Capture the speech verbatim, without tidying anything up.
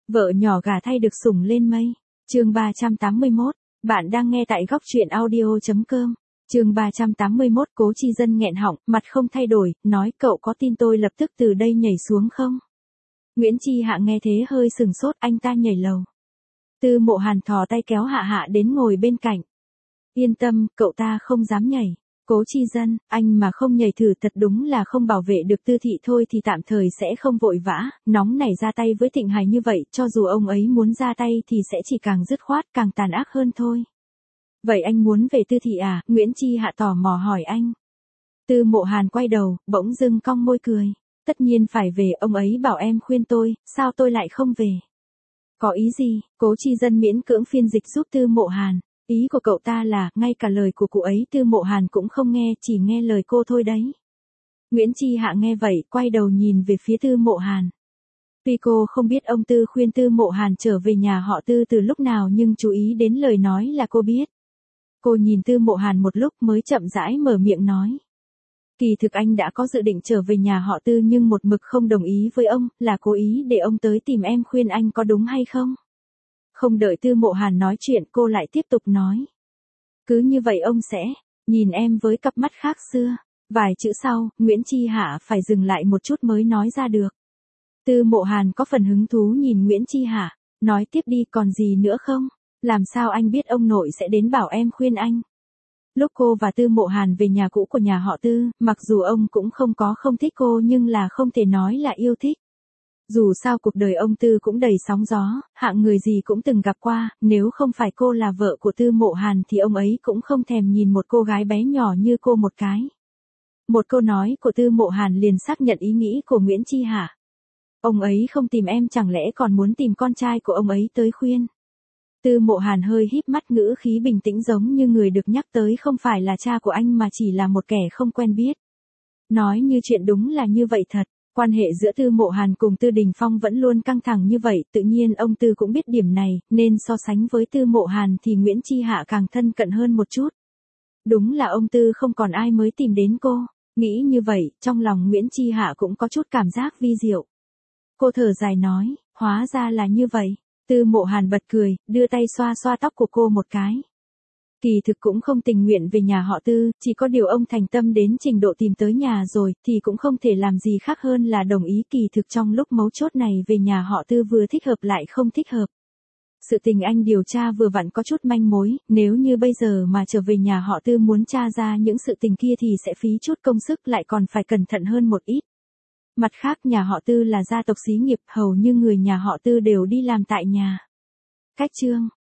Vợ nhỏ gả thay được sủng lên mây. Chương ba trăm tám mươi mốt. Bạn đang nghe tại góc truyện audio chấm com. Chương ba trăm tám mươi mốt. Cố Chi Dân nghẹn họng, mặt không thay đổi, nói cậu có tin tôi lập tức từ đây nhảy xuống không? Nguyễn Chi Hạ nghe thế hơi sừng sốt, anh ta nhảy lầu. Tư Mộ Hàn thò tay kéo Hạ Hạ đến ngồi bên cạnh. Yên tâm, cậu ta không dám nhảy. Cố Chi Dân, anh mà không nhảy thử thật đúng là không bảo vệ được Tư Thị thôi thì tạm thời sẽ không vội vã, nóng nảy ra tay với Thịnh Hải như vậy, cho dù ông ấy muốn ra tay thì sẽ chỉ càng dứt khoát, càng tàn ác hơn thôi. Vậy anh muốn về Tư Thị à? Nguyễn Chi Hạ tò mò hỏi anh. Tư Mộ Hàn quay đầu, bỗng dưng cong môi cười. Tất nhiên phải về, ông ấy bảo em khuyên tôi, sao tôi lại không về? Có ý gì? Cố Chi Dân miễn cưỡng phiên dịch giúp Tư Mộ Hàn. Ý của cậu ta là, ngay cả lời của cụ ấy Tư Mộ Hàn cũng không nghe, chỉ nghe lời cô thôi đấy. Nguyễn Chi Hạ nghe vậy, quay đầu nhìn về phía Tư Mộ Hàn. Tuy cô không biết ông Tư khuyên Tư Mộ Hàn trở về nhà họ Tư từ lúc nào nhưng chú ý đến lời nói là cô biết. Cô nhìn Tư Mộ Hàn một lúc mới chậm rãi mở miệng nói. Kỳ thực anh đã có dự định trở về nhà họ Tư nhưng một mực không đồng ý với ông, là cố ý để ông tới tìm em khuyên anh có đúng hay không? Không đợi Tư Mộ Hàn nói chuyện cô lại tiếp tục nói. Cứ như vậy ông sẽ nhìn em với cặp mắt khác xưa. Vài chữ sau, Nguyễn Chi Hạ phải dừng lại một chút mới nói ra được. Tư Mộ Hàn có phần hứng thú nhìn Nguyễn Chi Hạ, nói tiếp đi còn gì nữa không? Làm sao anh biết ông nội sẽ đến bảo em khuyên anh? Lúc cô và Tư Mộ Hàn về nhà cũ của nhà họ Tư, mặc dù ông cũng không có không thích cô nhưng là không thể nói là yêu thích. Dù sao cuộc đời ông Tư cũng đầy sóng gió, hạng người gì cũng từng gặp qua, nếu không phải cô là vợ của Tư Mộ Hàn thì ông ấy cũng không thèm nhìn một cô gái bé nhỏ như cô một cái. Một câu nói của Tư Mộ Hàn liền xác nhận ý nghĩ của Nguyễn Chi Hạ. Ông ấy không tìm em chẳng lẽ còn muốn tìm con trai của ông ấy tới khuyên. Tư Mộ Hàn hơi híp mắt, ngữ khí bình tĩnh giống như người được nhắc tới không phải là cha của anh mà chỉ là một kẻ không quen biết. Nói như chuyện đúng là như vậy thật. Quan hệ giữa Tư Mộ Hàn cùng Tư Đình Phong vẫn luôn căng thẳng như vậy, tự nhiên ông Tư cũng biết điểm này, nên so sánh với Tư Mộ Hàn thì Nguyễn Chi Hạ càng thân cận hơn một chút. Đúng là ông Tư không còn ai mới tìm đến cô, nghĩ như vậy, trong lòng Nguyễn Chi Hạ cũng có chút cảm giác vi diệu. Cô thở dài nói, hóa ra là như vậy. Tư Mộ Hàn bật cười, đưa tay xoa xoa tóc của cô một cái. Kỳ thực cũng không tình nguyện về nhà họ Tư, chỉ có điều ông thành tâm đến trình độ tìm tới nhà rồi, thì cũng không thể làm gì khác hơn là đồng ý. Kỳ thực trong lúc mấu chốt này về nhà họ Tư vừa thích hợp lại không thích hợp. Sự tình anh điều tra vừa vặn có chút manh mối, nếu như bây giờ mà trở về nhà họ Tư muốn tra ra những sự tình kia thì sẽ phí chút công sức lại còn phải cẩn thận hơn một ít. Mặt khác nhà họ Tư là gia tộc xí nghiệp, hầu như người nhà họ Tư đều đi làm tại nhà. Cách chương